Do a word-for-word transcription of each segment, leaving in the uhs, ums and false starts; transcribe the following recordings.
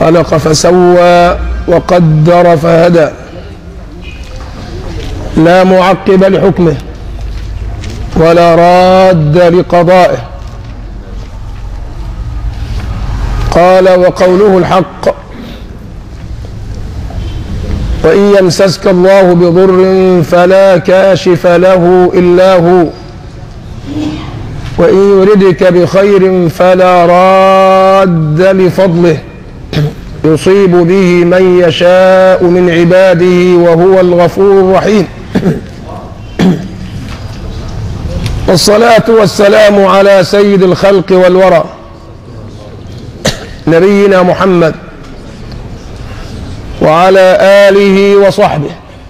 خلق فسوى وقدر فهدى لا معقب لحكمه ولا راد لقضائه. قال وقوله الحق وإن يمسسك الله بضر فلا كاشف له إلا هو وإن يردك بخير فلا راد لفضله يصيب به من يشاء من عباده وهو الغفور الرحيم. والصلاة والسلام على سيد الخلق والورى نبينا محمد وعلى آله وصحبه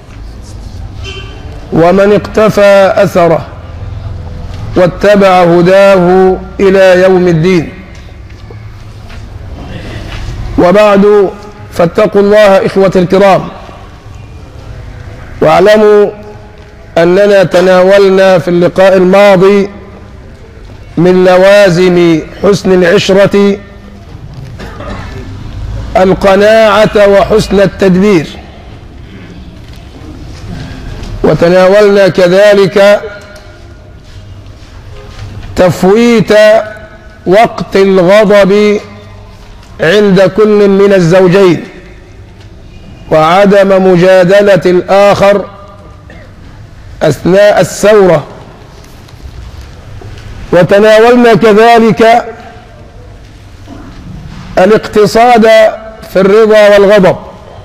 ومن اقتفى أثره واتبع هداه إلى يوم الدين. وبعد، فاتقوا الله إخوة الكرام، واعلموا أننا تناولنا في اللقاء الماضي من لوازم حسن العشرة القناعة وحسن التدبير، وتناولنا كذلك تفويت وقت الغضب عند كل من الزوجين وعدم مجادلة الآخر أثناء الثورة. وتناولنا كذلك الاقتصاد في الرضا والغضب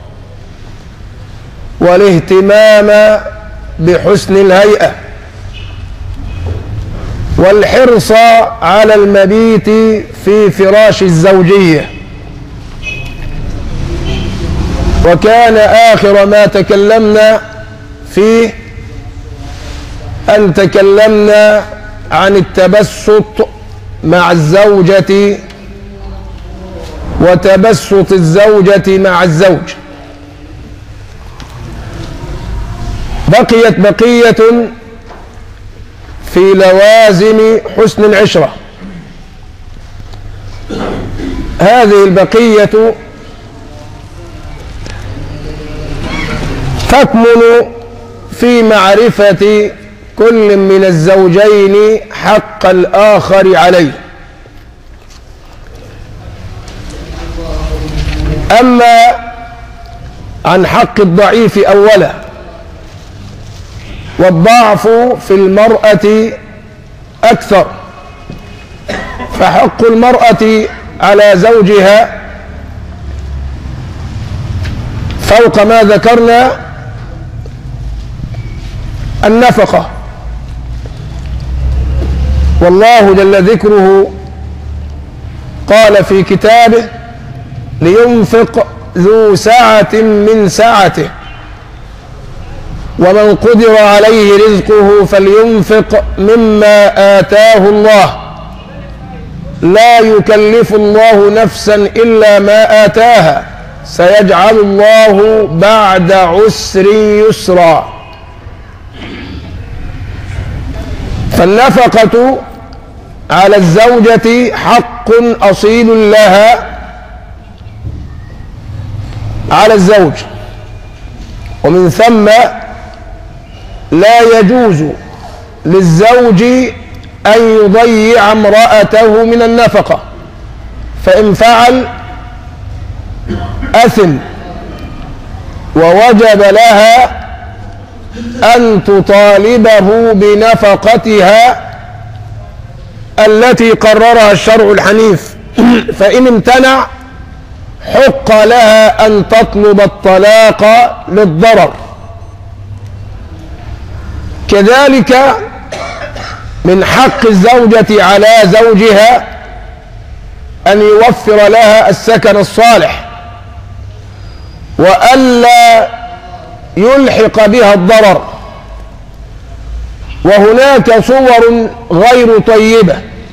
والاهتمام بحسن الهيئة والحرص على المبيت في فراش الزوجية. وكان آخر ما تكلمنا فيه أن تكلمنا عن التبسط مع الزوجة وتبسط الزوجة مع الزوج. بقيت بقية في لوازم حسن العشرة. هذه البقية تكمن في معرفة كل من الزوجين حق الآخر عليه. أما عن حق الضعيف أولا، والضعف في المرأة أكثر، فحق المرأة على زوجها فوق ما ذكرنا النفقة. والله جل ذكره قال في كتابه لينفق ذو سعة من سعته ومن قدر عليه رزقه فلينفق مما آتاه الله لا يكلف الله نفسا إلا ما آتاها سيجعل الله بعد عسر يسرا. فالنفقة على الزوجة حق أصيل لها على الزوج، ومن ثم لا يجوز للزوج أن يضيع امرأته من النفقة، فإن فعل أثم، ووجب لها أن تطالبه بنفقتها التي قررها الشرع الحنيف. فإن امتنع حق لها أن تطلب الطلاق للضرر. كذلك من حق الزوجة على زوجها أن يوفر لها السكن الصالح وألا يلحق بها الضرر. وهناك صور غير طيبة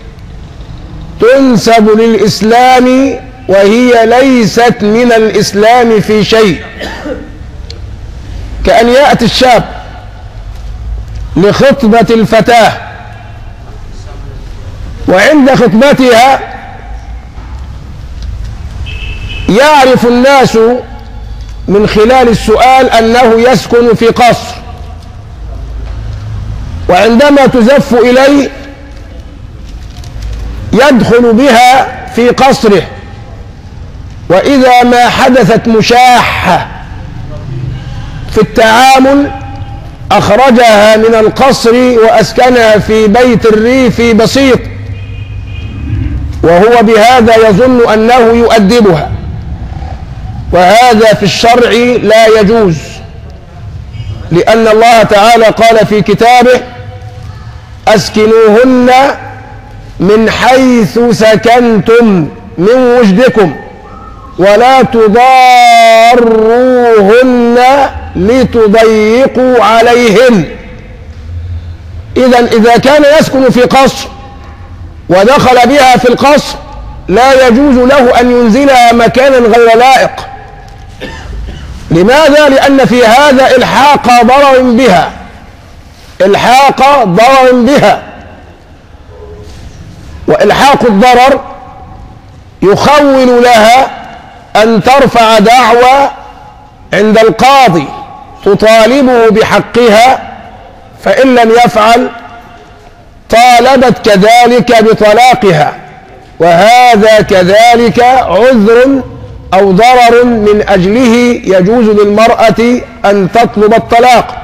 تنسب للإسلام وهي ليست من الإسلام في شيء، كأن يأتي الشاب لخطبة الفتاة وعند خطبتها يعرف الناس من خلال السؤال أنه يسكن في قصر، وعندما تزف إليه يدخل بها في قصره، وإذا ما حدثت مشاحة في التعامل أخرجها من القصر وأسكنها في بيت الريف بسيط، وهو بهذا يظن أنه يؤدبها، وهذا في الشرع لا يجوز، لأن الله تعالى قال في كتابه: أسكنوهن من حيث سكنتم من وجدكم ولا تضاروهن لتضيقوا عليهن. إذن إذا كان يسكن في قصر ودخل بها في القصر لا يجوز له أن ينزلها مكانا غير لائق. لماذا؟ لأن في هذا إلحاق ضرر بها، إلحاق ضرر بها، وإلحاق الضرر يخول لها أن ترفع دعوى عند القاضي تطالبه بحقها، فإن لم يفعل طالبت كذلك بطلاقها، وهذا كذلك عذر أو ضرر من أجله يجوز للمرأة أن تطلب الطلاق.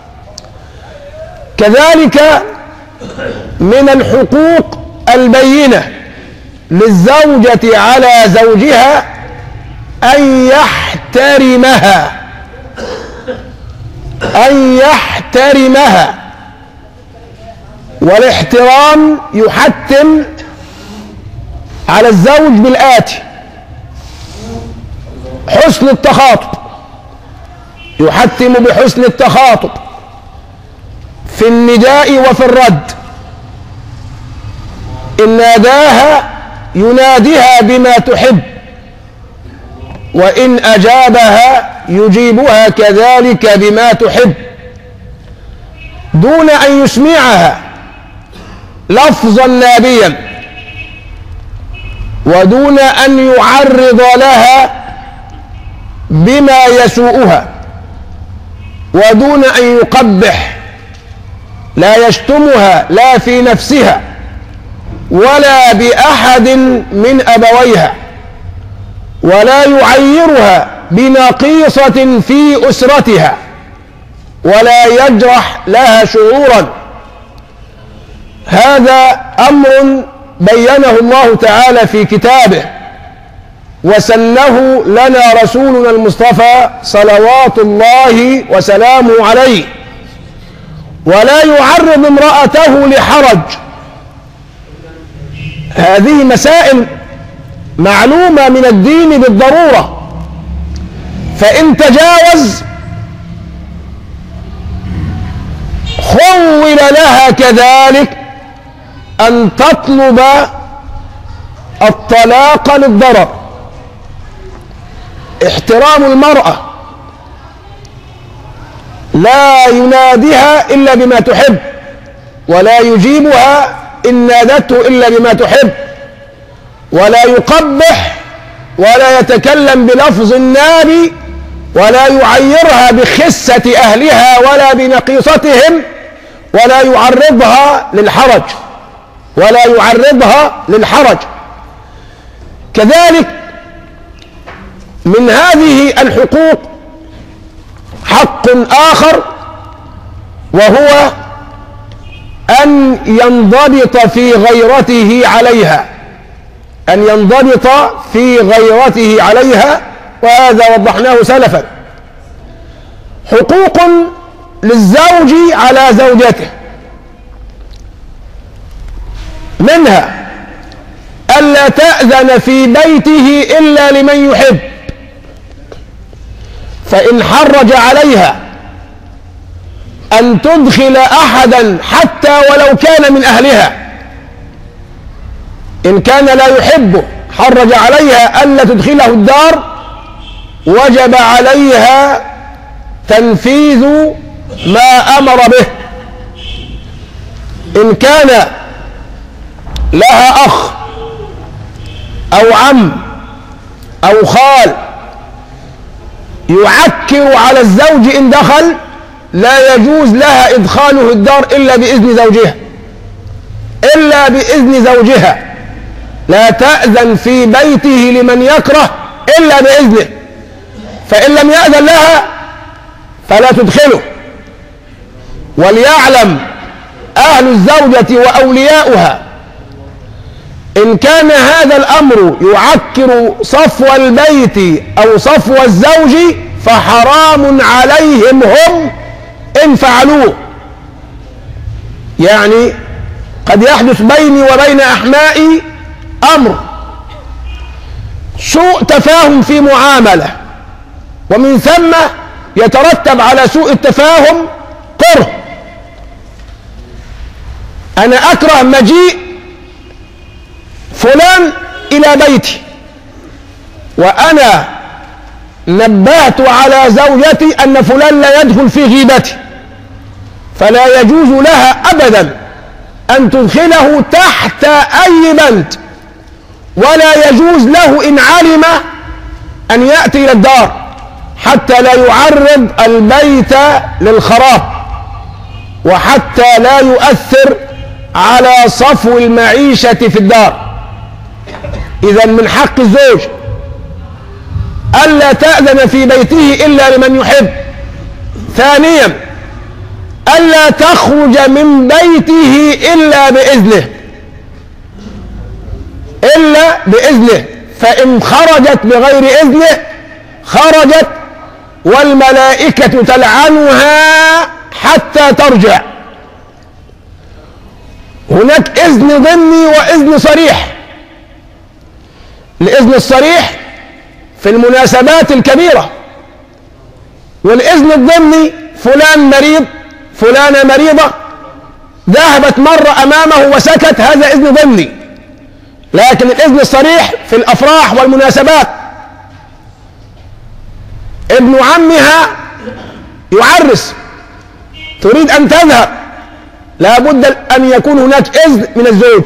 كذلك من الحقوق البينة للزوجة على زوجها أن يحترمها، أن يحترمها، والاحترام يحتم على الزوج بالآتي: حسن التخاطب، يحتم بحسن التخاطب في النداء وفي الرد. إن ناداها يناديها بما تحب، وإن أجابها يجيبها كذلك بما تحب، دون أن يسمعها لفظا نابيا، ودون أن يعرض لها بما يسوءها، ودون أن يقبح، لا يشتمها لا في نفسها ولا بأحد من أبويها، ولا يعيرها بنقيصة في أسرتها، ولا يجرح لها شعورا. هذا أمر بينه الله تعالى في كتابه، وسنه لنا رسولنا المصطفى صلوات الله وسلامه عليه. ولا يعرض امرأته لحرج. هذه مسائل معلومة من الدين بالضرورة، فإن تجاوز خول لها كذلك أن تطلب الطلاق للضرر. احترام المرأة: لا يناديها إلا بما تحب، ولا يجيبها إن نادته إلا بما تحب، ولا يقبح ولا يتكلم بلفظ النابي، ولا يعيرها بخسة أهلها ولا بنقيصتهم، ولا يعرضها للحرج ولا يعرضها للحرج. كذلك من هذه الحقوق حق آخر، وهو أن ينضبط في غيرته عليها، أن ينضبط في غيرته عليها، وهذا وضحناه سلفا. حقوق للزوج على زوجته، منها ألا تأذن في بيته إلا لمن يحب، فإن حرج عليها أن تدخل أحدا حتى ولو كان من أهلها، إن كان لا يحبه حرج عليها ألا تدخله الدار، وجب عليها تنفيذ ما أمر به. إن كان لها أخ أو عم أو خال يعكر على الزوج إن دخل، لا يجوز لها إدخاله الدار إلا بإذن زوجها، إلا بإذن زوجها. لا تأذن في بيته لمن يكره إلا بإذنه، فإن لم يأذن لها فلا تدخله. وليعلم أهل الزوجة وأولياؤها إن كان هذا الأمر يعكر صفو البيت أو صفو الزوج فحرام عليهم هم إن فعلوه. يعني قد يحدث بيني وبين أحمائي أمر سوء تفاهم في معاملة، ومن ثم يترتب على سوء التفاهم كره. أنا أكره مجيء فلان إلى بيتي، وأنا نبهت على زوجتي أن فلان لا يدخل في غيبتي، فلا يجوز لها أبدا أن تدخله تحت أي بند، ولا يجوز له إن علم أن يأتي إلى الدار حتى لا يعرض البيت للخراب، وحتى لا يؤثر على صفو المعيشة في الدار. إذن من حق الزوج ألا تأذن في بيته إلا لمن يحب. ثانيا ألا تخرج من بيته إلا بإذنه، إلا بإذنه، فإن خرجت بغير إذنه خرجت والملائكة تلعنها حتى ترجع. هناك إذن ضمني وإذن صريح. الإذن الصريح في المناسبات الكبيرة، والإذن الضمني فلان مريض، فلانة مريضة، ذهبت مرة أمامه وسكت، هذا إذن ضمني. لكن الإذن الصريح في الأفراح والمناسبات، ابن عمها يعرس تريد أن تذهب، لا بد أن يكون هناك إذن من الزوج،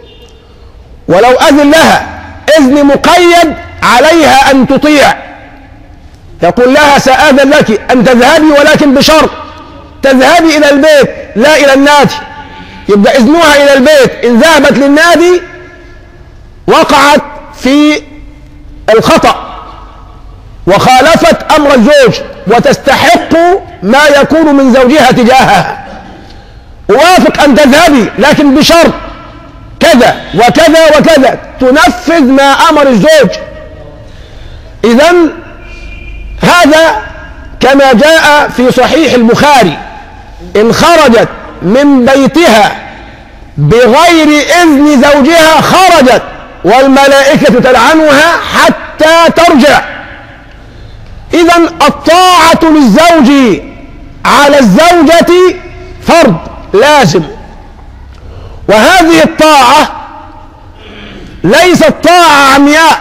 ولو أذن لها إذن مقيد عليها أن تطيع. يقول لها سآذن لك أن تذهبي ولكن بشرط تذهبي إلى البيت لا إلى النادي. يبقى إذنها إلى البيت، إن ذهبت للنادي وقعت في الخطأ وخالفت أمر الزوج وتستحق ما يكون من زوجها تجاهها. أوافق أن تذهبي لكن بشرط كذا وكذا وكذا، تنفذ ما أمر الزوج. إذن هذا كما جاء في صحيح البخاري: إن خرجت من بيتها بغير إذن زوجها خرجت والملائكة تلعنها حتى ترجع. إذن الطاعة للزوج على الزوجة فرض لازم، وهذه الطاعة ليست طاعة عمياء،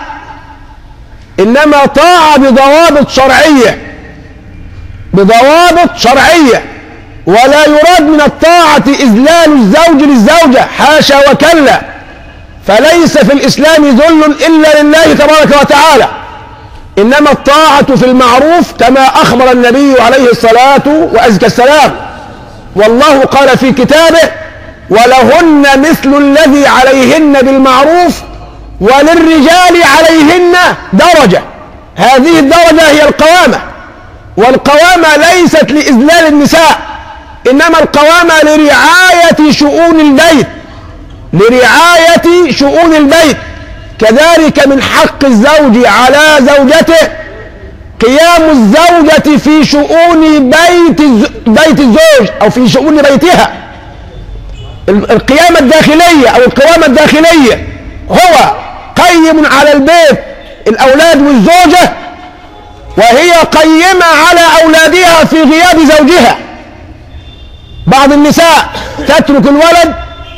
إنما طاعة بضوابط شرعية، بضوابط شرعية. ولا يراد من الطاعة إذلال الزوج للزوجة، حاشا وكلا، فليس في الإسلام ذل إلا لله تبارك وتعالى، إنما الطاعة في المعروف كما أخبر النبي عليه الصلاة وأزكى السلام. والله قال في كتابه: ولهن مثل الذي عليهن بالمعروف وللرجال عليهن درجة. هذه الدرجة هي القوامة، والقوامة ليست لإذلال النساء، إنما القوامة لرعاية شؤون البيت، لرعاية شؤون البيت. كذلك من حق الزوج على زوجته قيام الزوجة في شؤون بيت بيت الزوج أو في شؤون بيتها. القيامة الداخلية أو القوامة الداخلية، هو قيم على البيت الأولاد والزوجة، وهي قيمة على أولادها في غياب زوجها. بعض النساء تترك الولد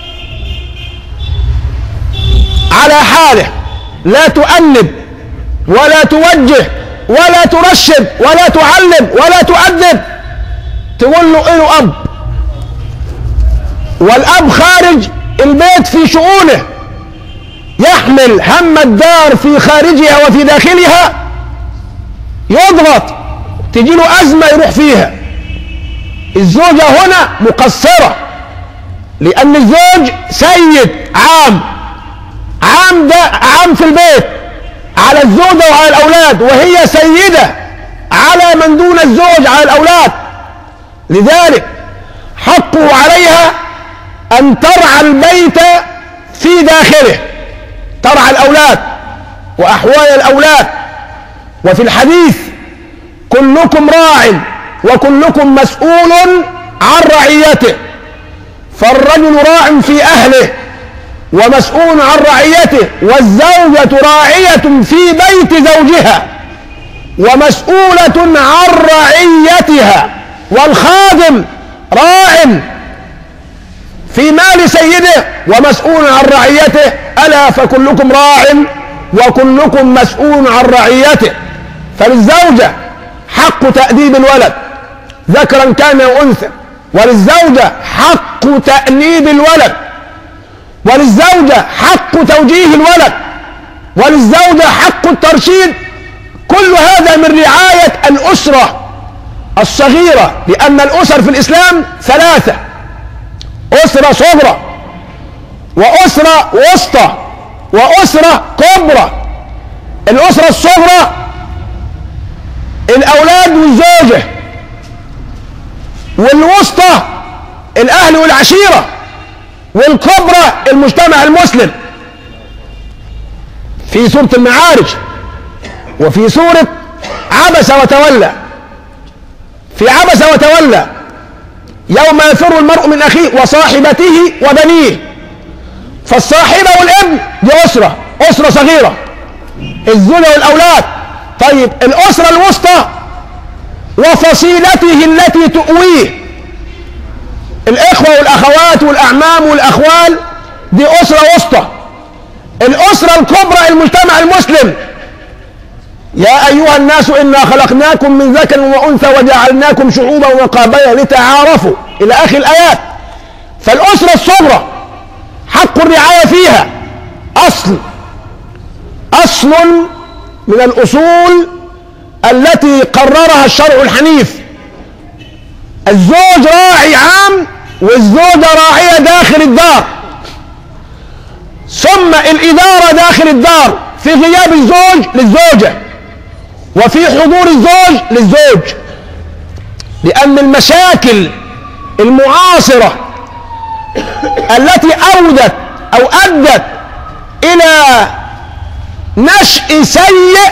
على حاله، لا تؤنب ولا توجه ولا ترشد ولا تعلم ولا تؤدب، تقول له إيه أب، والأب خارج البيت في شؤونه، يحمل هم الدار في خارجها وفي داخلها يضغط، تجي له أزمة يروح فيها. الزوجة هنا مقصرة، لأن الزوج سيد عام، عام ده عام في البيت على الزوجة وعلى الأولاد، وهي سيدة على من دون الزوج على الأولاد. لذلك حقه عليها أن ترعى البيت في داخله، ترعى الأولاد وأحوال الأولاد. وفي الحديث كلكم راع وكلكم مسؤول عن رعيته، فالرجل راع في أهله ومسؤول عن رعيته، والزوجة راعية في بيت زوجها ومسؤولة عن رعيتها، والخادم راع في مال سيده ومسؤول عن رعيته. ألا فكلكم راع وكلكم مسؤول عن رعيته. فللزوجة حق تأديب الولد ذكرا كان أو أنثى، وللزوجة حق تأنيب الولد، وللزوجة حق توجيه الولد، وللزوجة حق الترشيد. كل هذا من رعاية الأسرة الصغيرة، لأن الأسر في الإسلام ثلاثة: أسرة صغرى، وأسرة وسطى، وأسرة كبرى. الأسرة الصغرى الأولاد والزوجة، والوسطى الأهل والعشيرة، والكبرى المجتمع المسلم. في سورة المعارج وفي سورة عبس وتولى، في عبس وتولى يوم يفر المرء من أخيه وصاحبته وبنيه. فالصاحبة والابن دي أسرة، أسرة صغيرة، الزوجة والأولاد. طيب الأسرة الوسطى وفصيلته التي تؤويه، الإخوة والأخوات والأعمام والأخوال، دي أسرة وسطى. الأسرة الكبرى المجتمع المسلم: يا أيها الناس إنا خلقناكم من ذكر وأنثى وجعلناكم شعوبا وقبائل لتعارفوا، إلى آخر الآيات. فالأسرة الصغرى حق الرعاية فيها أصل أصل من الأصول التي قررها الشرع الحنيف. الزوج راعي عام والزوجة راعية داخل الدار، ثم الإدارة داخل الدار في غياب الزوج للزوجة، وفي حضور الزوج للزوج. لأن المشاكل المعاصرة التي أودت أو أدت إلى نشء سيء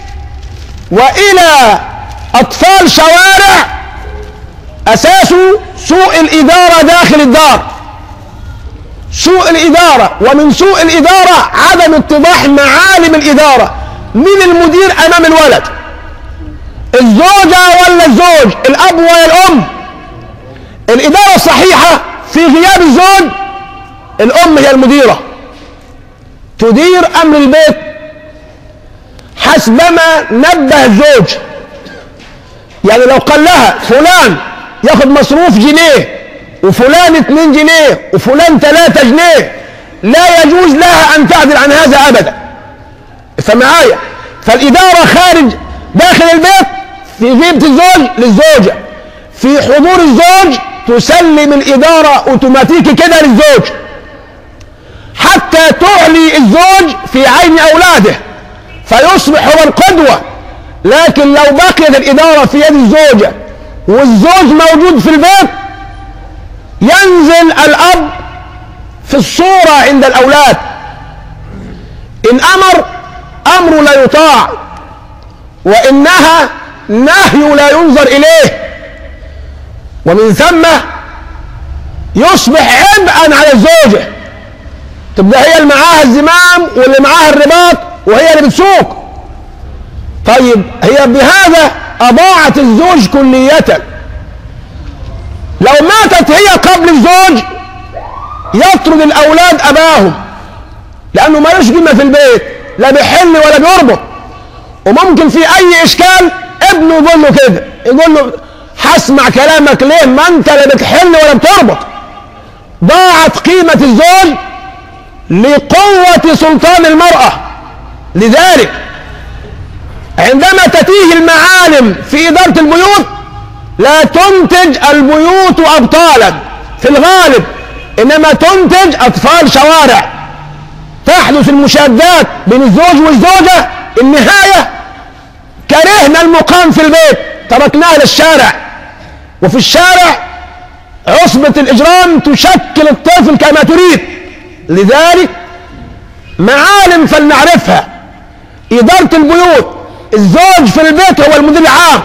وإلى أطفال شوارع أساس سوء الإدارة داخل الدار. سوء الإدارة، ومن سوء الإدارة عدم اتضاح معالم الإدارة. من المدير أمام الولد؟ الزوجة ولا الزوج؟ الأب ولا الأم؟ الإدارة الصحيحة في غياب الزوج الأم هي المديرة، تدير أمر البيت حسبما نبه الزوج. يعني لو قال لها فلان ياخد مصروف جنيه وفلان اتنين جنيه وفلان ثلاثة جنيه، لا يجوز لها أن تعدل عن هذا أبدا. فمعايا، فالإدارة خارج داخل البيت في غيبة الزوج للزوجة، في حضور الزوج تسلم الإدارة أوتوماتيكي كده للزوج حتى تعلي الزوج في عين أولاده فيصبح هو القدوة. لكن لو بقيت الإدارة في يد الزوجة والزوج موجود في البيت، ينزل الأب في الصورة عند الأولاد. إن أمر أمر لا يطاع، وإن نهى نهي لا ينظر إليه، ومن ثم يصبح عبئا على الزوجة، تبقى هي اللي معاها الزمام واللي معاها الرباط وهي اللي بتسوق. طيب هي بهذا أضاعت الزوج كلية. لو ماتت هي قبل الزوج يطرد الأولاد أباهم، لأنه ما لوش قيمة في البيت، لا بيحل ولا بيربط. وممكن في أي إشكال ابنه يقول له كده، يقول له هسمع كلامك ليه؟ ما أنت لا بتحل ولا بتربط. ضاعت قيمة الزوج لقوة سلطان المرأة. لذلك عندما تتيه المعالم في إدارة البيوت لا تنتج البيوت أبطالا في الغالب، إنما تنتج أطفال شوارع. تحدث المشادات بين الزوج والزوجة، النهاية كرهنا المقام في البيت تركناه للشارع، وفي الشارع عصبة الإجرام تشكل الطفل كما تريد. لذلك معالم فلنعرفها. إدارة البيوت، الزوج في البيت هو المدير العام،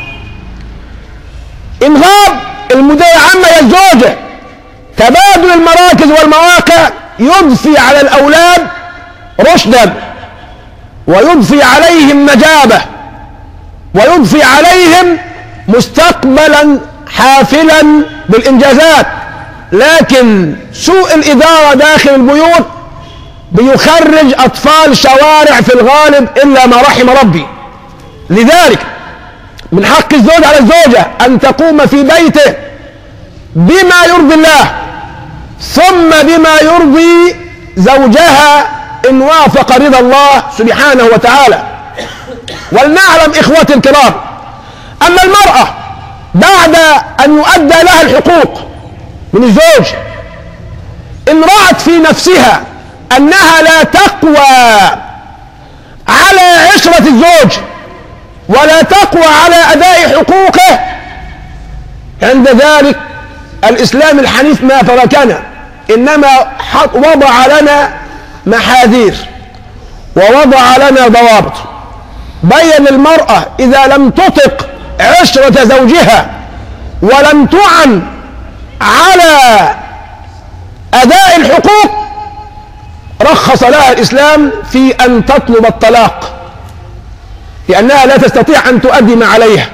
إن غاب المدير العام هي الزوجة. تبادل المراكز والمواقع يضفي على الأولاد رشدا، ويضفي عليهم نجابة، ويضفي عليهم مستقبلا حافلا بالإنجازات. لكن سوء الإدارة داخل البيوت بيخرج أطفال شوارع في الغالب إلا ما رحم ربي. لذلك من حق الزوج على الزوجة أن تقوم في بيته بما يرضي الله، ثم بما يرضي زوجها إن وافق رضا الله سبحانه وتعالى. ولنعلم إخوتي الكرام أن المرأة بعد أن يؤدى لها الحقوق من الزوج، إن رأت في نفسها أنها لا تقوى على عشرة الزوج ولا تقوى على أداء حقوقه، عند ذلك الإسلام الحنيف ما تركنا، إنما وضع لنا محاذير ووضع لنا ضوابط. بين المرأة إذا لم تطق عشرة زوجها ولم تعن على أداء الحقوق، رخص لها الإسلام في أن تطلب الطلاق، لأنها لا تستطيع أن تؤدي ما عليها،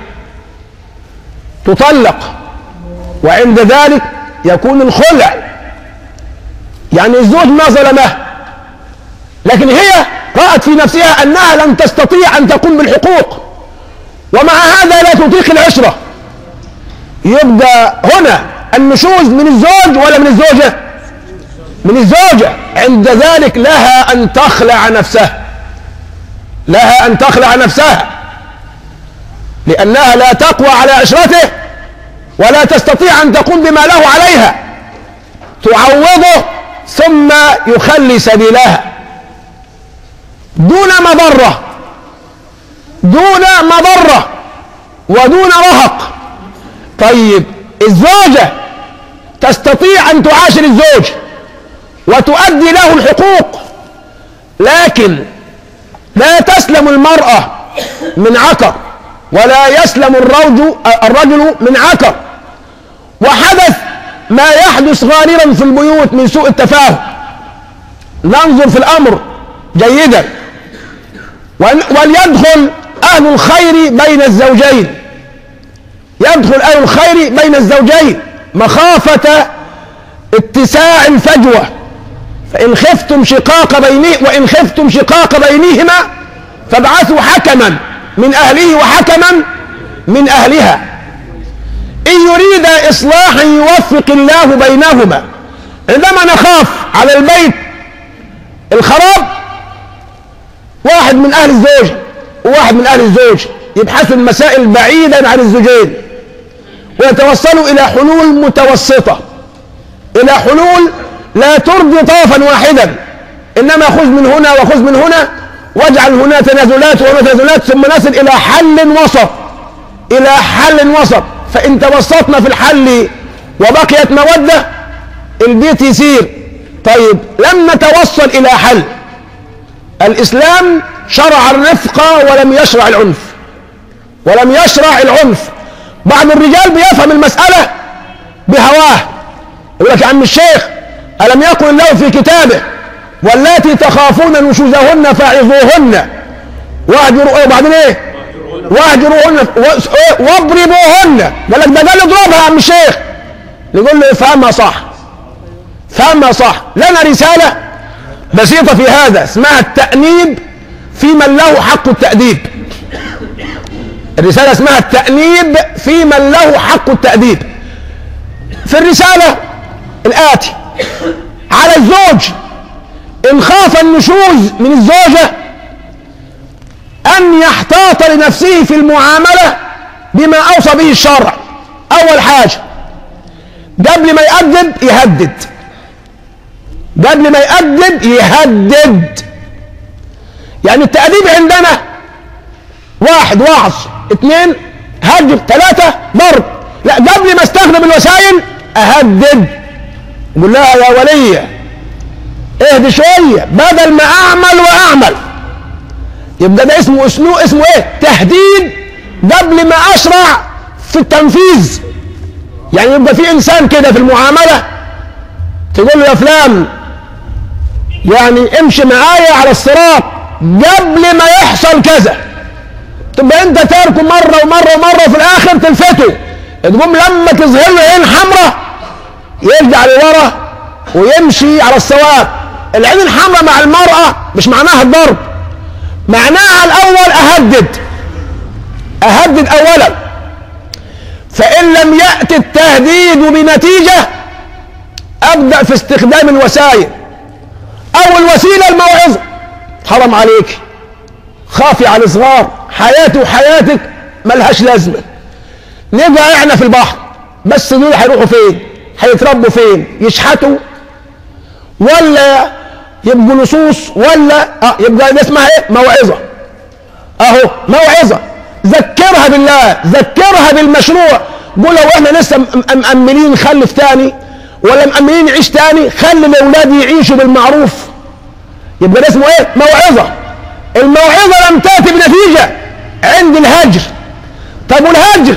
تطلق. وعند ذلك يكون الخلع، يعني الزوج ما ظلمه، لكن هي رأت في نفسها أنها لن تستطيع أن تقوم بالحقوق، ومع هذا لا تطيق العشرة. يبقى هنا النشوز من الزوج ولا من الزوجة؟ من الزوجة. عند ذلك لها أن تخلع نفسها، لها أن تخلع نفسها، لأنها لا تقوى على عشرته ولا تستطيع أن تقوم بما له عليها، تعوضه ثم يخلي سبيلها دون مضرة، دون مضرة ودون رهق. طيب الزوجة تستطيع أن تعاشر الزوج وتؤدي له الحقوق، لكن لا تسلم المرأة من عكر ولا يسلم الرجل الرجل من عكر. وحدث ما يحدث غالبا في البيوت من سوء التفاهم. ننظر في الأمر جيدا، وليدخل أهل الخير بين الزوجين، يدخل أهل الخير بين الزوجين مخافة اتساع الفجوة. فإن خفتم شقاق بينه وإن خفتم شقاق بينهما فابعثوا حكما من أهله وحكما من أهلها إن يريد إصلاحا يوفق الله بينهما. عندما نخاف على البيت الخراب، واحد من أهل الزوج وواحد من أهل الزوج يبحثوا المسائل بعيدا عن الزوجين ويتوصلوا إلى حلول متوسطة، إلى حلول لا ترضي طرفا واحدا، إنما خذ من هنا وخذ من هنا واجعل هنا تنازلات وهنا تنازلات، ثم نصل إلى حل وسط، إلى حل وسط. فإن توسطنا في الحل وبقيت مودة البيت يسير. طيب لم نتوصل إلى حل، الإسلام شرع الرفق ولم يشرع العنف، ولم يشرع العنف. بعض الرجال بيفهم المسألة بهواه، يقول لك يا عم الشيخ ألم يقل الله في كتابه واللاتي تخافون نشوزهن فاعظوهن واهجروا، وبعدين ايه؟ واهجروهن واضربوهن. قال لك ده قال اضربها يا عم الشيخ، نقول له افهمها صح، فهمها صح. لنا رسالة بسيطة في هذا اسمها التأنيب في من له حق التأديب. الرسالة اسمها التأنيب في من له حق التأديب. في الرسالة الآتي: على الزوج إن خاف النشوز من الزوجة أن يحتاط لنفسه في المعاملة بما أوصى به الشرع. أول حاجة قبل ما يأدب يهدد، قبل ما يأدب يهدد. يعني التأديب عندنا واحد وعظ، اثنين هجر، ثلاثة ضرب. لا، قبل ما استخدم الوسائل أهدد، قول لها يا ولية اهدي شوية بدل ما أعمل وأعمل. يبقى ده اسمه اسلوب، اسمه ايه؟ تهديد قبل ما أشرع في التنفيذ. يعني يبقى في إنسان كده في المعاملة تقول له يا فلان يعني امشي معايا على الصراط قبل ما يحصل كذا، تبقى انت تاركه مره ومره ومره وفي الاخر تلفته، تقوم لما تظهر له عين حمراء يرجع لورا ويمشي على الصواب. العين الحمراء مع المرأة مش معناها الضرب، معناها الاول اهدد اهدد اولا. فان لم يأتي التهديد بنتيجة ابدأ في استخدام الوسائل. اول وسيلة الموعظة، حرام عليك، خافي على الصغار، حياتي وحياتك ملهاش لازمة. نبقى احنا في البحر، بس دول هيروحوا فين؟ هيتربوا فين؟ يشحتوا ولا يبقوا لصوص ولا اه يبقى ده اسمها ايه؟ موعظة. اهو موعظة، ذكرها بالله، ذكرها بالمشروع. قول لو احنا لسه مأملين نخلف تاني ولا مأملين نعيش تاني، خلي الاولاد يعيشوا بالمعروف. يبقى ده اسمه ايه؟ موعظة. الموعظة لم تأتي بنتيجة عند الهجر. طب والهجر؟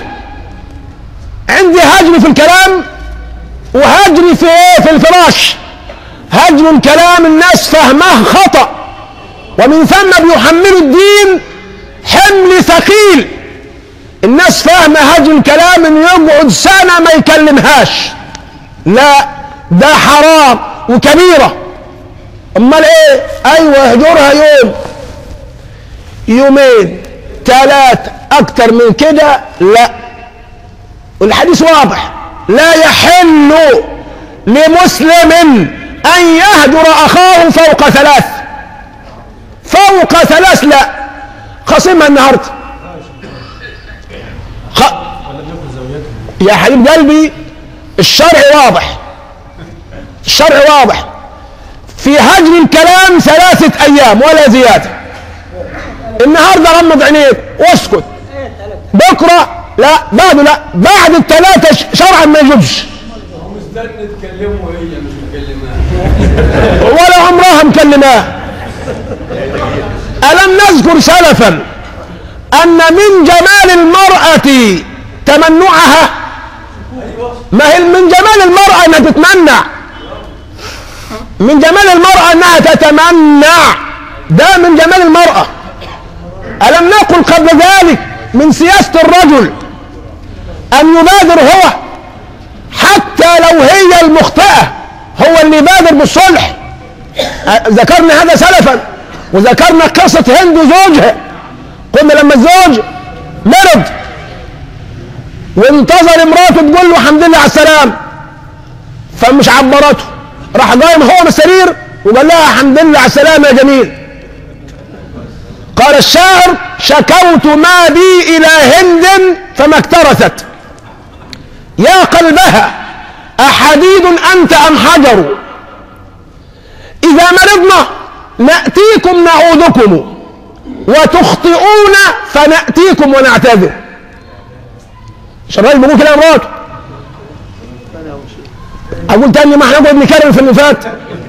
عندي هجر في الكلام وهجر في ايه؟ في الفراش. هجر الكلام الناس فهمه خطأ، ومن ثم بيحملوا الدين حمل ثقيل. الناس فاهمه هجر الكلام انه يقعد سنة ما يكلمهاش، لا ده حرام وكبيرة. امال ايه؟ ايوه اهجرها يوم يومين ثلاثة، اكتر من كده لا. والحديث واضح، لا يحل لمسلم ان يهجر اخاه فوق ثلاث. فوق ثلاث لا. خصمها النهارده خ... يا حبيب قلبي الشرع واضح، الشرع واضح في هجر الكلام ثلاثة ايام ولا زيادة. النهارده غمض عينيك واسكت، بكره لا، بعده لا، بعد الثلاثة شرعا ما يجوزش. مستني تكلمه وهي مش مكلماه ولا عمرها مكلماه. ألم نذكر سلفا أن من جمال المرأة تمنعها؟ ما هي من جمال المرأة أنها تتمنع، من جمال المرأة أنها تتمنع، ده من جمال المرأة. ألم نقل قبل ذلك من سياسة الرجل أن يبادر هو حتى لو هي المخطئة، هو اللي يبادر بالصلح. ذكرنا هذا سلفا، وذكرنا قصة هند وزوجها. قلنا لما الزوج مرض وانتظر امراته تقول له الحمد لله على السلام، فمش عبرته، راح قايم هو من السرير وقال لها الحمد لله على السلام يا جميل. قال الشاعر شكوت ما بي إلى هند فما اكترثت، يا قلبها أحديد أنت أم حجر، إذا مرضنا نأتيكم نعودكم وتخطئون فنأتيكم ونعتذر. مش الراجل بيقول كده لمراته؟ أقول تاني ما احنا نقعد نكرر في اللي فات.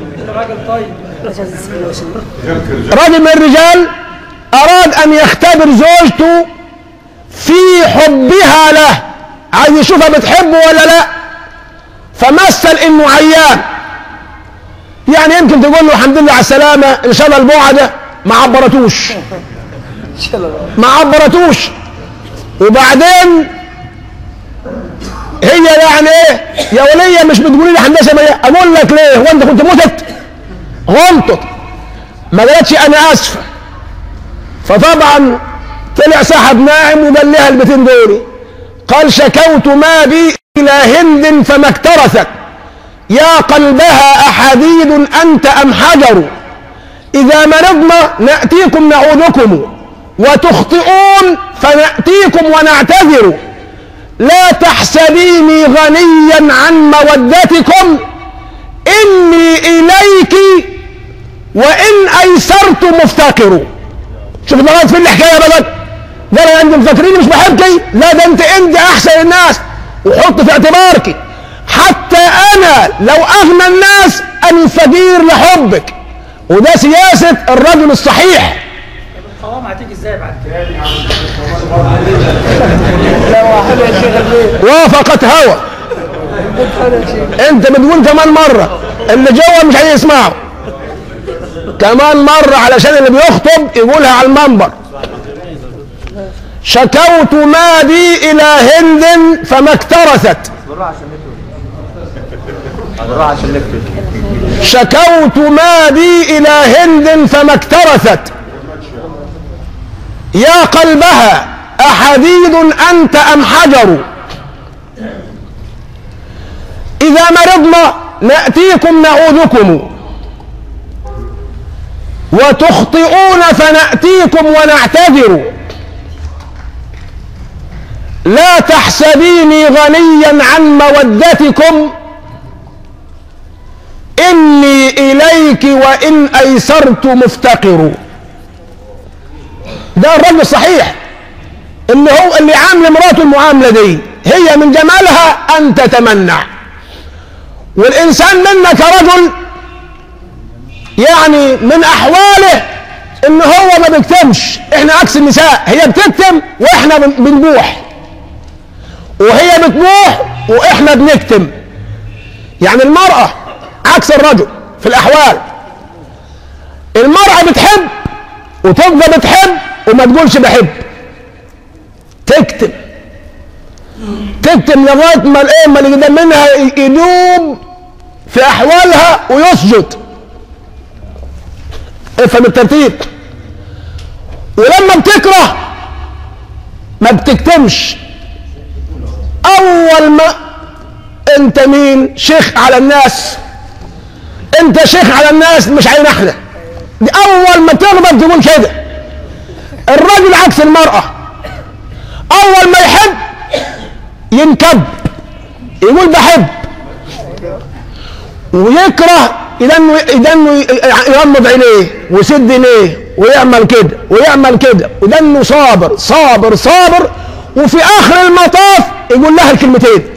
راجل من الرجال أراد أن يختبر زوجته في حبها له، عايز يشوفها بتحبه ولا لا، فمثل إنه عيان. يعني يمكن تقول له الحمد لله على السلامة إن شاء الله البعدة، ما عبرتوش ما عبرتوش وبعدين هي يعني ايه يا ولية مش بتقولي لي الحمد لله؟ اقول لك ليه؟ هو انت كنت متت؟ غلطت، ما قالتش انا اسفة. فطبعا طلع صاحب ناعم وقال لها البيتين دول، قال شكوت ما بي الى هند فما اكترثت، يا قلبها احديد انت ام حجر، إذا مرضنا نأتيكم نعودكم وتخطئون فنأتيكم ونعتذر لا تحسبيني غنيا عن مودتكم إني إليك وإن أيسرت مفتقر. شوف لغاية في الحكاية بلد ده أنا عندي مفكرين مش بحبكي، لا ده أنت أنت أحسن الناس، وحط في اعتبارك حتى أنا لو أغنى الناس أن فقير لحبك، وده سياسة الرجل الصحيح. القوامة هتيجي ازاي بعد كده؟ وافقت هوى. انت بتقول كمان مرة، اللي جوه مش هيسمعوا كمان مرة علشان اللي بيخطب يقولها على المنبر. شكوت ما بي إلى هند فما اكترثت. شكوت ما بي إلى هند فما اكترثت يا قلبها أحديد أنت أم حجر. إذا مرضنا نأتيكم نعودكم وتخطئون فنأتيكم ونعتذر لا تحسبيني غنيا عن مودتكم إني إليك وإن أيسرت مفتقر. ده الرجل الصحيح اللي هو اللي عامل مراته المعاملة دي، هي من جمالها أن تتمنع، والإنسان منا كرجل يعني من أحواله إن هو ما بيكتمش. إحنا عكس النساء، هي بتكتم وإحنا بنبوح، وهي بتبوح وإحنا بنكتم. يعني المرأة عكس الرجل في الأحوال. المرأة بتحب وتفضل بتحب وما تقولش بحب، تكتم تكتم لغاية ما الايه ما اللي قدام منها يدوم في أحوالها ويسجد. افهم الترتيب. ولما بتكره ما بتكتمش. أول ما أنت مين شيخ على الناس، أنت شيخ على الناس مش علينا احنا. دي أول ما تغضب تقول كده. الرجل عكس المرأة، أول ما يحب ينكب يقول بحب، ويكره يدنه يدنه يغمض عينيه ويسد عينيه ويعمل كده ويعمل كده، ودنه صابر صابر صابر، وفي آخر المطاف يقول لها الكلمتين.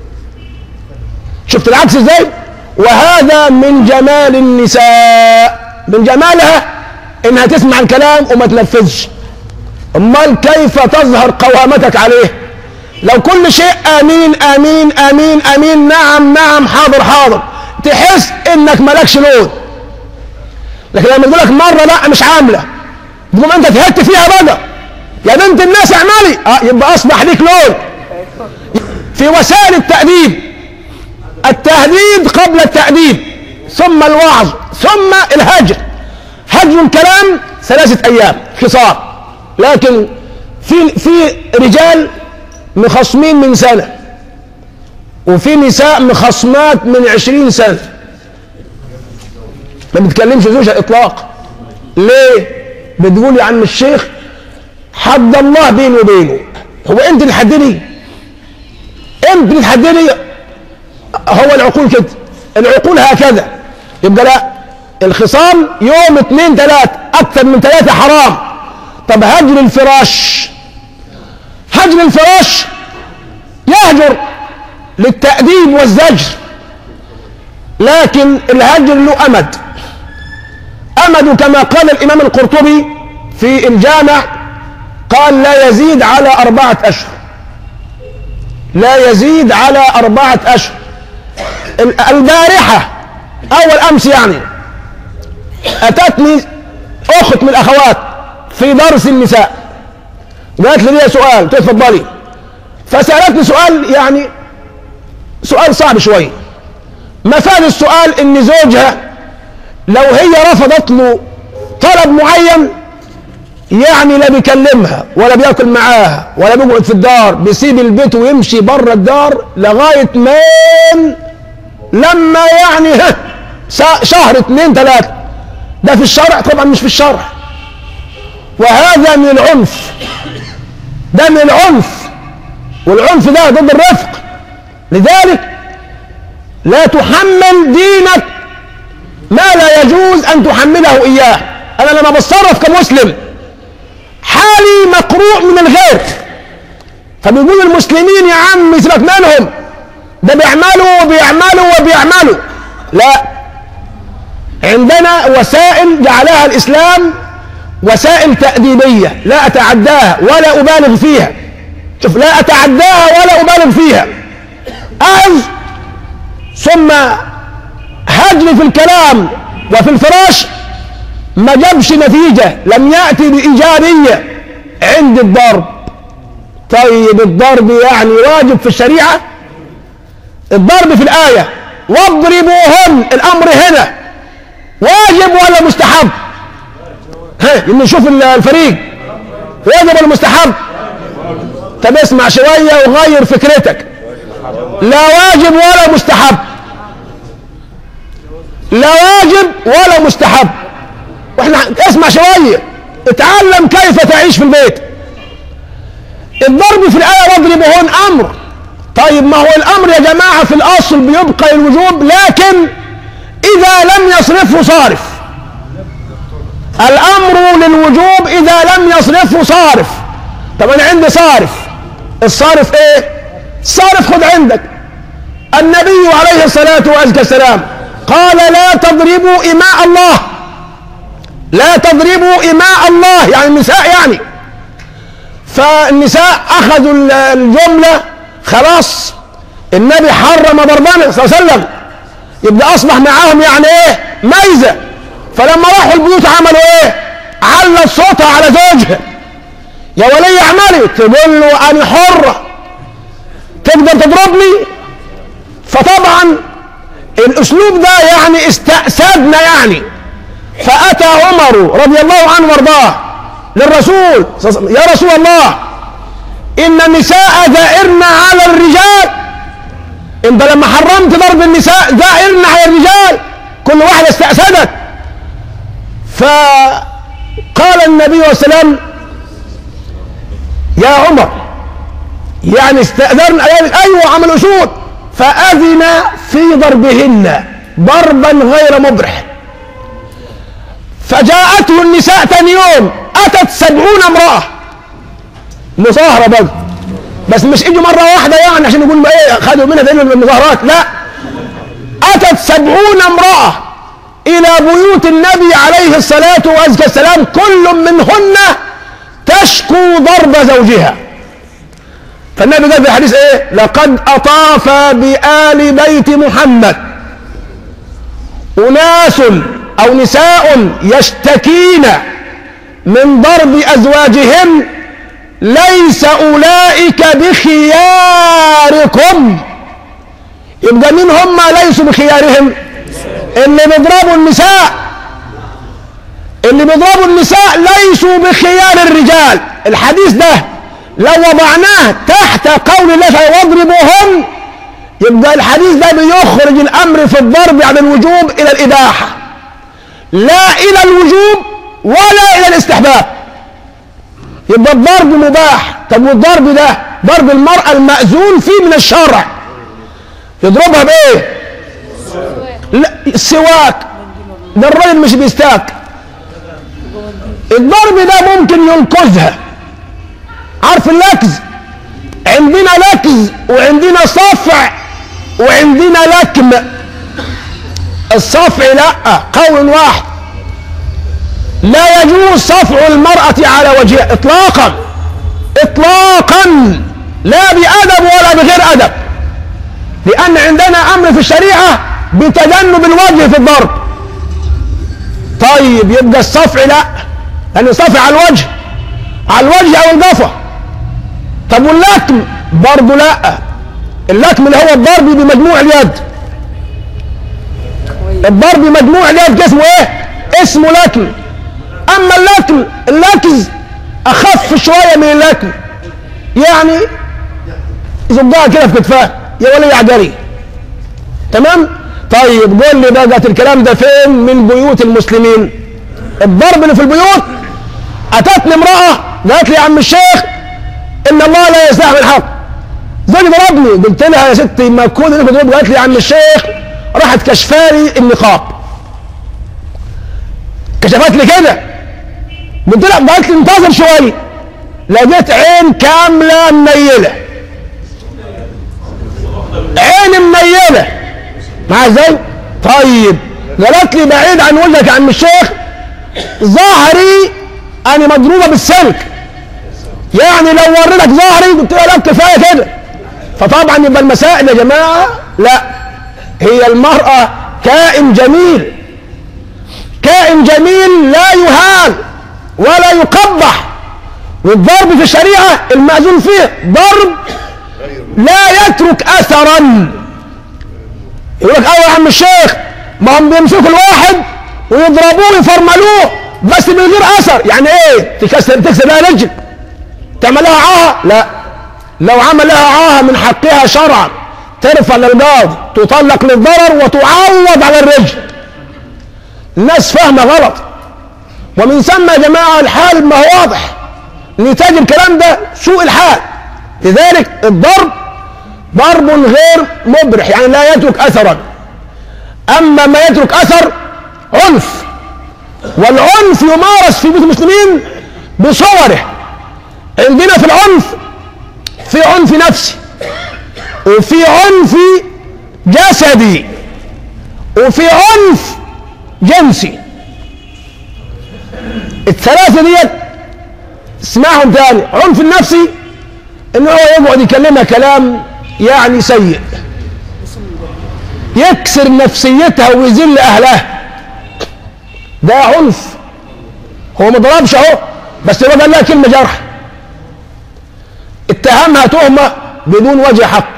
شفت العكس ازاي؟ وهذا من جمال النساء، من جمالها انها تسمع الكلام وما تنفذش. امال كيف تظهر قوامتك عليه؟ لو كل شيء امين امين امين امين نعم نعم حاضر حاضر، تحس انك مالكش لون. لكن لما يقول لك مره لا مش عامله، تقوم انت تهت فيها بقى يا بنت الناس اعملي، اه يبقى اصبح ليك لون. في وسائل التأديب التهديد قبل التأديب، ثم الوعظ، ثم الهجر. هجر الكلام ثلاثة أيام خصام. لكن في في رجال مخصمين من سنة، وفي نساء مخصمات من عشرين سنة ما بتكلمش زوجها إطلاق. ليه؟ بتقول يا عم الشيخ حد الله بيني وبينه. هو أنت اللي تحددي؟ أنت اللي تحددي؟ هو العقول كده، العقول هكذا. يبقى لا، الخصام يوم اثنين ثلاث، أكثر من ثلاثة حرام. طب هجر الفراش، هجر الفراش يهجر للتأديب والزجر، لكن الهجر له أمد. أمد كما قال الإمام القرطبي في الجامع، قال لا يزيد على أربعة أشهر، لا يزيد على أربعة أشهر. البارحة أول أمس يعني أتتني أخت من الأخوات في درس النساء، قالت لي لي سؤال، تفضلي. فسألتني سؤال يعني سؤال صعب شوي. مفاد السؤال إن زوجها لو هي رفضت له طلب معين، يعني لا بيكلمها ولا بياكل معاها ولا بيقعد في الدار، بيسيب البيت ويمشي بره الدار لغاية ما لما يعني شهر اثنين ثلاثة ده في الشرع؟ طبعا مش في الشرع، وهذا من العنف، ده من العنف، والعنف ده ضد الرفق. لذلك لا تحمل دينك ما لا يجوز أن تحمله إياه. أنا لما بتصرف كمسلم حالي مقروء من الغير، فبيقول المسلمين يا عم سيبك منهم، ده بيعملوا وبيعملوا وبيعملوا. لا، عندنا وسائل جعلها الإسلام وسائل تأديبية لا أتعداها ولا أبالغ فيها. شوف، لا أتعداها ولا أبالغ فيها. أعظ ثم هجر في الكلام وفي الفراش ما جابش نتيجة، لم يأتي بإيجابية عند الضرب. طيب الضرب يعني واجب في الشريعة؟ الضرب في الآية واضربوهن، الأمر هنا واجب ولا مستحب؟ ها نشوف الفريق، واجب ولا مستحب؟ طب اسمع شوية وغير فكرتك. لا واجب ولا مستحب، لا واجب ولا مستحب. واحنا اسمع شوية، اتعلم كيف تعيش في البيت. الضرب في الآية واضربوهن أمر. طيب ما هو الأمر يا جماعة في الأصل بيبقى الوجوب، لكن إذا لم يصرفه صارف. الأمر للوجوب إذا لم يصرفه صارف. طب أنا عندي صارف، الصارف إيه؟ الصارف خد عندك. النبي عليه الصلاة والسلام قال لا تضربوا إماء الله، لا تضربوا إماء الله يعني النساء يعني. فالنساء أخذوا الجملة، خلاص النبي حرم ضربنا صلى الله عليه وسلم، يبقى أصبح معاهم يعني إيه؟ ميزة. فلما راحوا البيوت عملوا إيه؟ علت صوتها على زوجها، يا ولي اعملي، تقول له أنا حرة، تقدر تضربني؟ فطبعا الأسلوب ده يعني استأسدنا يعني. فأتى عمر رضي الله عنه وارضاه للرسول، يا رسول الله إن النساء ذائرن على الرجال، انت لما حرمت ضرب النساء ذائرن على الرجال، كل واحدة استأسدت. فقال النبي صلى الله عليه وسلم يا عمر يعني استأذن؟ أيوة عملوا شوط. فأذن في ضربهن ضربا غير مبرح. فجاءته النساء ثاني يوم، أتت سبعون امرأة مظاهرة بقى، بس مش اجوا مرة واحدة يعني عشان يقولوا ايه خدوا منها دليل من المظاهرات، لا، أتت سبعون امرأة إلى بيوت النبي عليه الصلاة والسلام، كل منهن تشكو ضرب زوجها. فالنبي قال في الحديث ايه؟ لقد أطاف بآل بيت محمد أناس أو نساء يشتكين من ضرب أزواجهم، ليس أولئك بخياركم. يبقى مين هم ليسوا بخيارهم؟ اللي بيضربوا النساء، اللي بيضربوا النساء ليسوا بخيار الرجال. الحديث ده لو وضعناه تحت قول الله واضربوهن، يبقى الحديث ده بيخرج الأمر في الضرب عن الوجوب إلى الإباحة، لا إلى الوجوب ولا إلى الاستحباب. يبقى الضرب مباح. طب والضرب ده ضرب المرأة المأذون فيه من الشرع، يضربها بإيه؟ لا السواك، ده الراجل مش بيستاك. الضرب ده ممكن ينقذها. عارف اللكز؟ عندنا لكز وعندنا صفع وعندنا لكم. الصفع لا، قول واحد، لا يجوز صفع المرأة على وجهها اطلاقا اطلاقا، لا بأدب ولا بغير أدب، لأن عندنا أمر في الشريعة بتجنب الوجه في الضرب. طيب يبقى الصفع لا، لأن الصفع على الوجه، على الوجه أو القفا. طب واللكم برضه لا، اللكم اللي هو الضرب بمجموع اليد، الضرب بمجموع اليد اسمه ايه؟ اسمه لكم. اما اللكم، اللكز اخف شويه من اللكم، يعني يصدها كده في كتفاه، يا ولي عجري. تمام؟ طيب قول لي بقى الكلام ده فين من بيوت المسلمين؟ الضرب اللي في البيوت. اتتني امرأة قالت لي يا عم الشيخ ان الله لا يستحي الحق، زوجي ضربني. قلت لها يا ستي ما كون اللي بتضرب. قالت لي يا عم الشيخ راحت كشفالي النقاب، كشفت لي كده. قلت لها، قالت لي انتظر شويه، لقيت عين كامله منيله، عين منيله معايا ازاي؟ طيب قالت لي بعيد عن وجهك يا عم الشيخ، ظهري انا مضروبه بالسلك، يعني لو وريتك ظهري. قلت لها لا كفايه كده. فطبعا يبقى المسائل يا جماعه لا، هي المراه كائن جميل، كائن جميل لا يهان ولا يقبح. والضرب في الشريعه المأذون فيه ضرب لا يترك اثرا. يقول لك ايوه يا عم الشيخ ما هم بيمسكوا الواحد ويضربوه ويفرملوه بس من غير اثر. يعني ايه؟ تكسر تكسر لها رجل، تعمل لها عاهه؟ لا، لو عمل لها عاهه من حقها شرعا ترفع للقاضي، تطلق للضرر وتعوض على الرجل. الناس فاهمه غلط، ومن ثم يا جماعه الحال ما هو واضح، نتاج الكلام ده سوء الحال. لذلك الضرب ضرب غير مبرح، يعني لا يترك اثرا. اما ما يترك اثر عنف، والعنف يمارس في بيوت المسلمين بصوره. عندنا في العنف في عنف نفسي، وفي عنف جسدي، وفي عنف جنسي. الثلاثه ديت اسمعهم تاني. عنف النفسي انه هو يقعد يكلمها كلام يعني سيء، يكسر نفسيتها ويذل اهلها، ده عنف. هو ما ضربش اهو، بس هو قال لها كلمه جرح، اتهمها تهمه بدون وجه حق،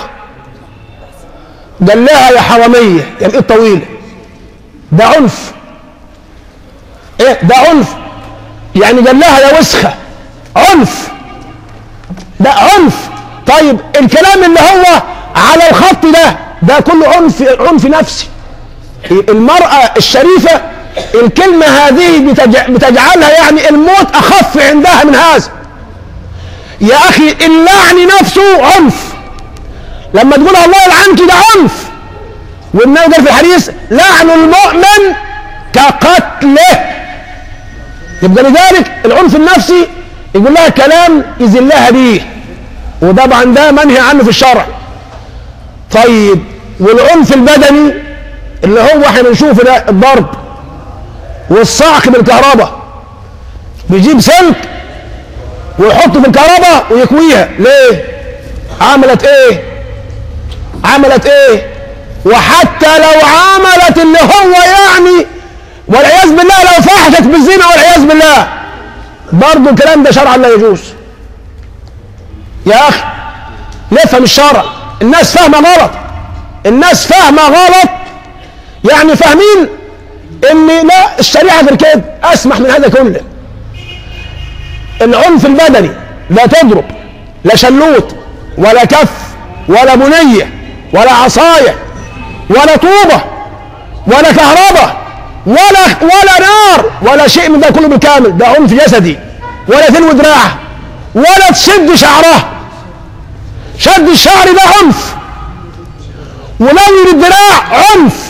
قال لها يا حراميه يا الايد طويله. ده عنف. ايه ده عنف؟ يعني قال لها يا وسخه، عنف، ده عنف. طيب الكلام اللي هو على الخط ده ده كله عنف، عنف نفسي. المرأة الشريفة الكلمة هذه بتجعلها يعني الموت أخف عندها من هذا. يا أخي اللعن نفسه عنف، لما تقول الله يلعنك ده عنف. والنبي قال في الحديث لعن المؤمن كقتله. يبقى لذلك العنف النفسي يقول لها كلام يذلها بيه، وطبعا ده منهي عنه في الشرع. طيب والعنف البدني اللي هو احنا بنشوفه ده الضرب والصعق بالكهرباء، بيجيب سلك ويحطه في الكهرباء ويكويها. ليه؟ عملت ايه؟ عملت ايه؟ وحتى لو عملت اللي هو يعني والعياذ بالله لو فحشت بالزنا والعياذ بالله، برضه الكلام ده شرعا لا يجوز. يا اخي نفهم الشرع. الناس فاهمه غلط، الناس فاهمه غلط، يعني فاهمين ان لا الشريعه غير كده، اسمح من هذا كله. العنف البدني لا تضرب، لا شلوت ولا كف ولا بنيه ولا عصايه ولا طوبه ولا كهرباء ولا ولا نار ولا شيء من ده كله بالكامل. ده عنف جسدي. ولا تلوي دراعها ولا تشد شعرها. شد الشعر ده عنف، ولوي الدراع عنف.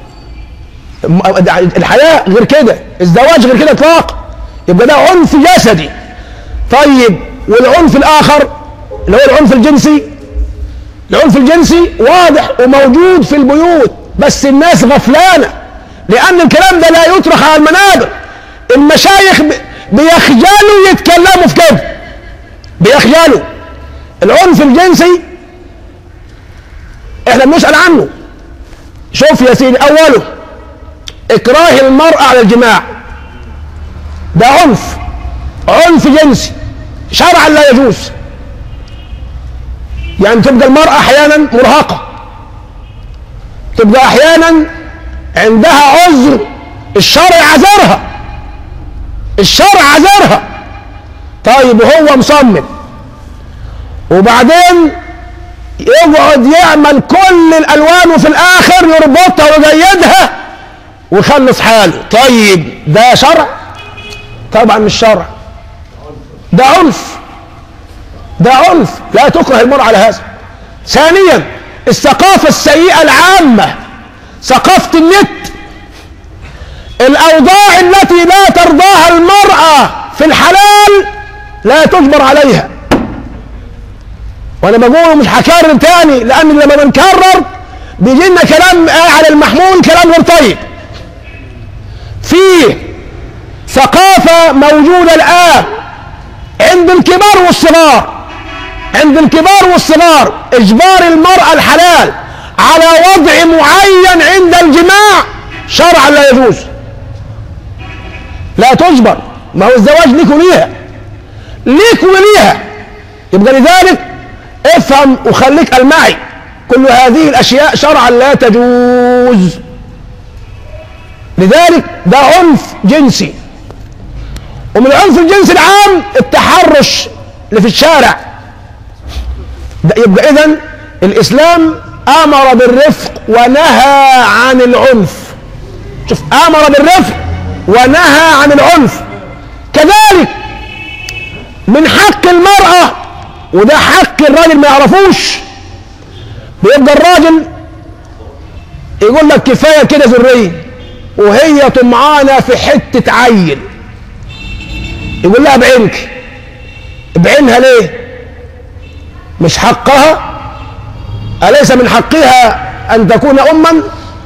الحياة غير كده، الزواج غير كده اطلاق. يبقى ده عنف جسدي. طيب والعنف الاخر اللي هو العنف الجنسي، العنف الجنسي واضح وموجود في البيوت، بس الناس غفلانه، لان الكلام ده لا يطرح على المنابر. المشايخ بيخجلوا يتكلموا في كده، بيخجلوا. العنف الجنسي احنا بنسأل عنه. شوف يا سيدي، اوله اكراه المرأة على الجماع، ده عنف، عنف جنسي شرعا لا يجوز. يعني تبقى المرأة احيانا مرهقة، تبقى احيانا عندها عذر الشرع عذرها، الشرع عذرها. طيب وهو مصمم، وبعدين يقعد يعمل كل الالوان وفي الاخر يربطها ويقيدها ويخلص حاله. طيب ده شرع؟ طبعا مش شرع، ده عنف، ده عنف، لا تكره المرأة على هذا. ثانيا الثقافة السيئة العامة، ثقافة النت، الأوضاع التي لا ترضاها المرأة في الحلال لا تجبر عليها. وأنا بقوله مش هكرر تاني، لأن لما بنكرر بيجي لنا كلام على المحمول، كلام غير طيب. في ثقافة موجودة الآن عند الكبار والصغار، عند الكبار والصغار إجبار المرأة الحلال على وضع معين عند الجماع شرعا لا يجوز، لا تجبر. ما هو الزواج ليك وليها، ليك وليها. يبقى لذلك افهم وخليك المعي، كل هذه الأشياء شرعا لا تجوز. لذلك ده عنف جنسي. ومن العنف الجنسي العام التحرش اللي في الشارع. يبقى إذن الإسلام أمر بالرفق ونهى عن العنف. شوف، أمر بالرفق ونهى عن العنف. كذلك من حق المرأة، وده حق الراجل ما يعرفوش، بيبقى الراجل يقول لك كفاية كده ذرية وهي طمعانة في حتة عيل، يقول لها بعينك، بعينها ليه؟ مش حقها؟ أليس من حقها أن تكون أما؟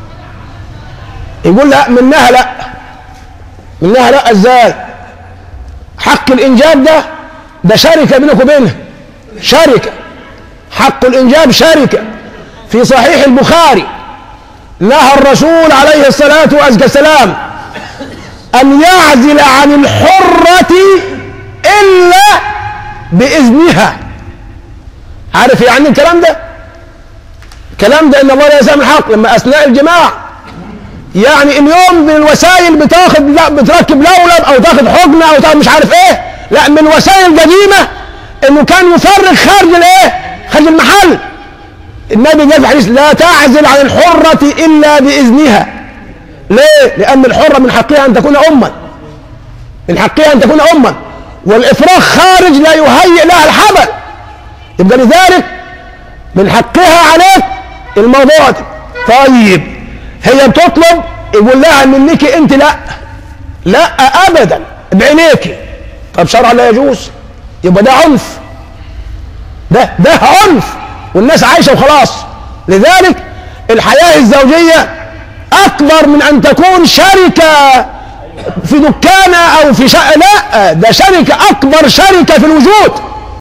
يقول لا، منها لا، منها لا. ازاي؟ حق الإنجاب ده ده شركة بينك وبينها، شركة، حق الإنجاب شركة. في صحيح البخاري نهى الرسول عليه الصلاة والسلام أن يعزل عن الحرة إلا بإذنها. عارف يعني الكلام ده؟ الكلام ده إن الله لا يسامح الحق لما أثناء الجماع، يعني اليوم من الوسائل بتاخد، لا بتركب لولب أو تاخد حقنة أو تاخد مش عارف إيه، لا، من وسائل قديمة إنه كان يفرغ خارج الإيه؟ خارج المحل. النبي قال في الحديث لا تعزل عن الحرة إلا بإذنها. ليه؟ لأن الحرة من حقها أن تكون أما، من حقها أن تكون أما، والإفراغ خارج لا يهيئ لها الحبل. يبقى لذلك من حقها عليك الموضوع ده. طيب هي بتطلب، يقول لها منك أنت لا، لا أبدا بعينيك. طب شرعا لا يجوز، يبقى ده عنف، ده ده عنف، والناس عايشة وخلاص. لذلك الحياة الزوجية أكبر من أن تكون شركة في دكانة أو في شقة، لا، ده شركة، أكبر شركة في الوجود.